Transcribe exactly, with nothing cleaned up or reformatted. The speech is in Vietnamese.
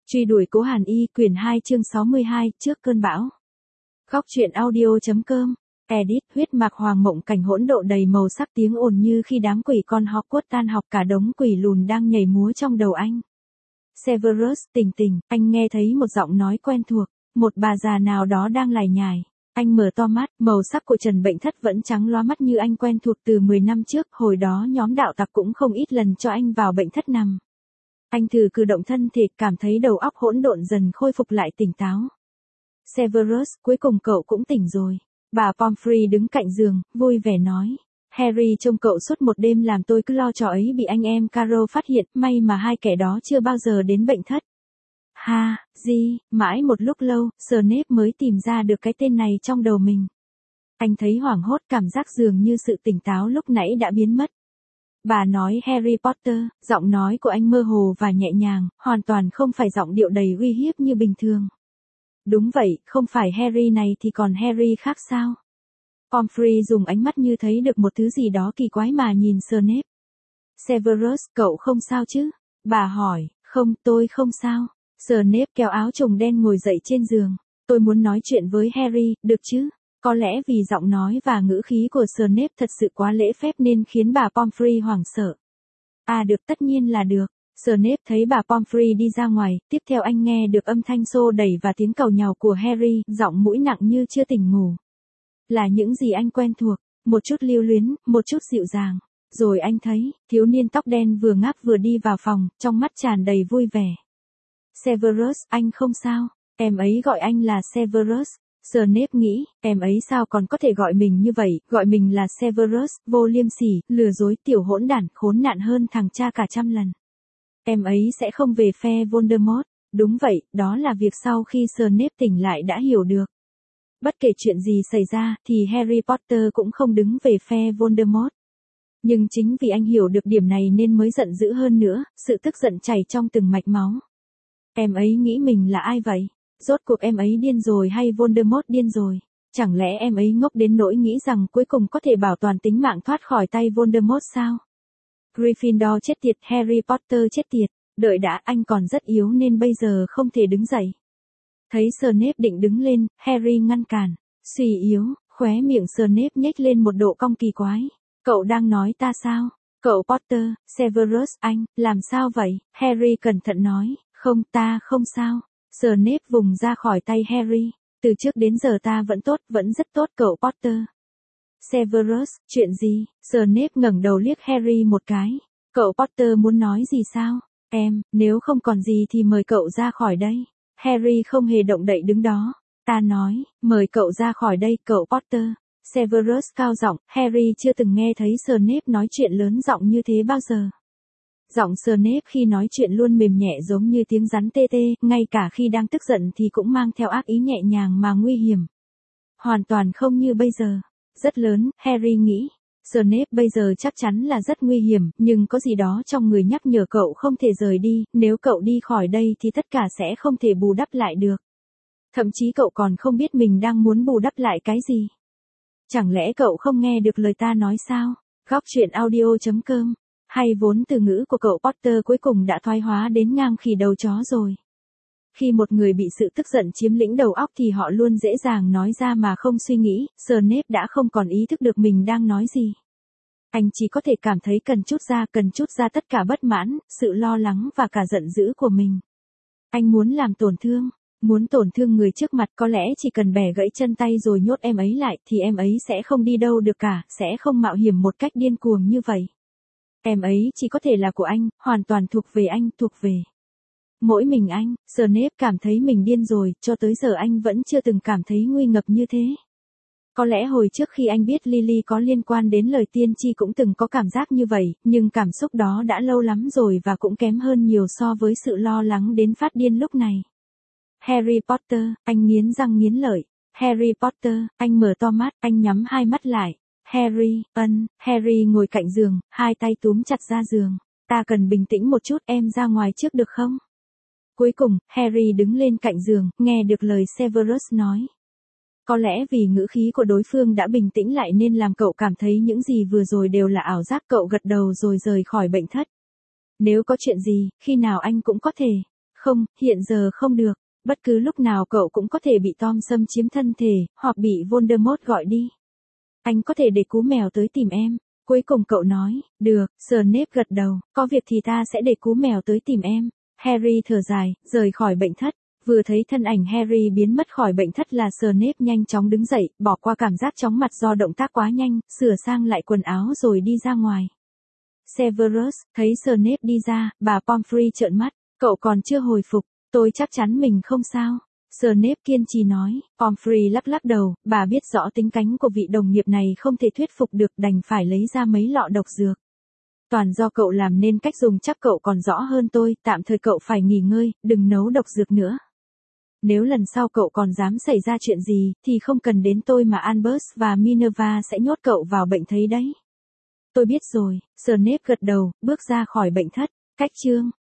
Truy đuổi Cố Hàn Y, quyển hai chương sáu mươi hai, trước cơn bão. Góc truyện audio.com, edit, huyết mạc hoàng mộng cảnh hỗn độn đầy màu sắc tiếng ồn như khi đám quỷ con Hogwarts tan học, cả đống quỷ lùn đang nhảy múa trong đầu anh. Severus, tỉnh tỉnh, anh nghe thấy một giọng nói quen thuộc, một bà già nào đó đang lải nhải. Anh mở to mắt, màu sắc của Trần Bệnh Thất vẫn trắng loa mắt như anh quen thuộc từ mười năm trước, hồi đó nhóm đạo tặc cũng không ít lần cho anh vào bệnh thất nằm. Anh thử cử động thân thể, cảm thấy đầu óc hỗn độn dần khôi phục lại tỉnh táo. Severus, cuối cùng cậu cũng tỉnh rồi. Bà Pomfrey đứng cạnh giường, vui vẻ nói. Harry trông cậu suốt một đêm làm tôi cứ lo trò ấy bị anh em Carroll phát hiện, may mà hai kẻ đó chưa bao giờ đến bệnh thất. Ha, gì, mãi một lúc lâu, Snape mới tìm ra được cái tên này trong đầu mình. Anh thấy hoảng hốt, cảm giác dường như sự tỉnh táo lúc nãy đã biến mất. Bà nói Harry Potter, giọng nói của anh mơ hồ và nhẹ nhàng, hoàn toàn không phải giọng điệu đầy uy hiếp như bình thường. Đúng vậy, không phải Harry này thì còn Harry khác sao? Pomfrey dùng ánh mắt như thấy được một thứ gì đó kỳ quái mà nhìn Snape. Severus, cậu không sao chứ? Bà hỏi, không, tôi không sao. Snape kéo áo trùng đen ngồi dậy trên giường. Tôi muốn nói chuyện với Harry, được chứ? Có lẽ vì giọng nói và ngữ khí của Snape thật sự quá lễ phép nên khiến bà Pomfrey hoảng sợ. À được, tất nhiên là được. Snape thấy bà Pomfrey đi ra ngoài, tiếp theo anh nghe được âm thanh xô đẩy và tiếng càu nhàu của Harry, giọng mũi nặng như chưa tỉnh ngủ. Là những gì anh quen thuộc, một chút lưu luyến, một chút dịu dàng. Rồi anh thấy, thiếu niên tóc đen vừa ngáp vừa đi vào phòng, trong mắt tràn đầy vui vẻ. Severus, anh không sao, em ấy gọi anh là Severus. Snape nghĩ, em ấy sao còn có thể gọi mình như vậy, gọi mình là Severus, vô liêm sỉ, lừa dối, tiểu hỗn đản, khốn nạn hơn thằng cha cả trăm lần. Em ấy sẽ không về phe Voldemort. Đúng vậy, đó là việc sau khi Snape tỉnh lại đã hiểu được. Bất kể chuyện gì xảy ra, thì Harry Potter cũng không đứng về phe Voldemort. Nhưng chính vì anh hiểu được điểm này nên mới giận dữ hơn nữa, sự tức giận chảy trong từng mạch máu. Em ấy nghĩ mình là ai vậy? Rốt cuộc em ấy điên rồi hay Voldemort điên rồi? Chẳng lẽ em ấy ngốc đến nỗi nghĩ rằng cuối cùng có thể bảo toàn tính mạng thoát khỏi tay Voldemort sao? Gryffindor chết tiệt, Harry Potter chết tiệt. Đợi đã, anh còn rất yếu nên bây giờ không thể đứng dậy. Thấy Snape định đứng lên, Harry ngăn cản. Suy yếu, khóe miệng Snape nhếch lên một độ cong kỳ quái. Cậu đang nói ta sao? Cậu Potter, Severus, anh, làm sao vậy? Harry cẩn thận nói, không, ta không sao. Snape vùng ra khỏi tay Harry. Từ trước đến giờ ta vẫn tốt, vẫn rất tốt cậu Potter. Severus, chuyện gì? Snape ngẩng đầu liếc Harry một cái. Cậu Potter muốn nói gì sao? Em, nếu không còn gì thì mời cậu ra khỏi đây. Harry không hề động đậy đứng đó. Ta nói, mời cậu ra khỏi đây, cậu Potter. Severus cao giọng, Harry chưa từng nghe thấy Snape nói chuyện lớn giọng như thế bao giờ. Giọng Snape khi nói chuyện luôn mềm nhẹ giống như tiếng rắn tê tê, ngay cả khi đang tức giận thì cũng mang theo ác ý nhẹ nhàng mà nguy hiểm. Hoàn toàn không như bây giờ. Rất lớn, Harry nghĩ. Snape bây giờ chắc chắn là rất nguy hiểm, nhưng có gì đó trong người nhắc nhở cậu không thể rời đi, nếu cậu đi khỏi đây thì tất cả sẽ không thể bù đắp lại được. Thậm chí cậu còn không biết mình đang muốn bù đắp lại cái gì. Chẳng lẽ cậu không nghe được lời ta nói sao? Góc truyện audio.com. Hay vốn từ ngữ của cậu Potter cuối cùng đã thoái hóa đến ngang khỉ đầu chó rồi. Khi một người bị sự tức giận chiếm lĩnh đầu óc thì họ luôn dễ dàng nói ra mà không suy nghĩ. Snape đã không còn ý thức được mình đang nói gì. Anh chỉ có thể cảm thấy cần trút ra, cần trút ra tất cả bất mãn, sự lo lắng và cả giận dữ của mình. Anh muốn làm tổn thương, muốn tổn thương người trước mặt, có lẽ chỉ cần bẻ gãy chân tay rồi nhốt em ấy lại thì em ấy sẽ không đi đâu được cả, sẽ không mạo hiểm một cách điên cuồng như vậy. Em ấy chỉ có thể là của anh, hoàn toàn thuộc về anh, thuộc về mỗi mình anh. Snape cảm thấy mình điên rồi, cho tới giờ anh vẫn chưa từng cảm thấy nguy ngập như thế. Có lẽ hồi trước khi anh biết Lily có liên quan đến lời tiên tri cũng từng có cảm giác như vậy, nhưng cảm xúc đó đã lâu lắm rồi và cũng kém hơn nhiều so với sự lo lắng đến phát điên lúc này. Harry Potter, anh nghiến răng nghiến lợi. Harry Potter, anh mở to mắt, anh nhắm hai mắt lại. Harry, ân, Harry ngồi cạnh giường, hai tay túm chặt ra giường. Ta cần bình tĩnh một chút, em ra ngoài trước được không? Cuối cùng, Harry đứng lên cạnh giường, nghe được lời Severus nói. Có lẽ vì ngữ khí của đối phương đã bình tĩnh lại nên làm cậu cảm thấy những gì vừa rồi đều là ảo giác. Cậu gật đầu rồi rời khỏi bệnh thất. Nếu có chuyện gì, khi nào anh cũng có thể. Không, hiện giờ không được. Bất cứ lúc nào cậu cũng có thể bị Tom xâm chiếm thân thể, hoặc bị Voldemort gọi đi. Anh có thể để cú mèo tới tìm em. Cuối cùng cậu nói, được, Snape gật đầu, có việc thì ta sẽ để cú mèo tới tìm em. Harry thở dài, rời khỏi bệnh thất. Vừa thấy thân ảnh Harry biến mất khỏi bệnh thất là Snape nhanh chóng đứng dậy, bỏ qua cảm giác chóng mặt do động tác quá nhanh, sửa sang lại quần áo rồi đi ra ngoài. Severus, thấy Snape đi ra, bà Pomfrey trợn mắt, cậu còn chưa hồi phục, tôi chắc chắn mình không sao. Snape kiên trì nói, Pomfrey lắc lắc đầu, bà biết rõ tính cánh của vị đồng nghiệp này không thể thuyết phục được, đành phải lấy ra mấy lọ độc dược. Toàn do cậu làm nên cách dùng chắc cậu còn rõ hơn tôi, tạm thời cậu phải nghỉ ngơi, đừng nấu độc dược nữa. Nếu lần sau cậu còn dám xảy ra chuyện gì, thì không cần đến tôi mà Albus và Minerva sẽ nhốt cậu vào bệnh thấy đấy. Tôi biết rồi, Snape gật đầu, bước ra khỏi bệnh thất. Cách chương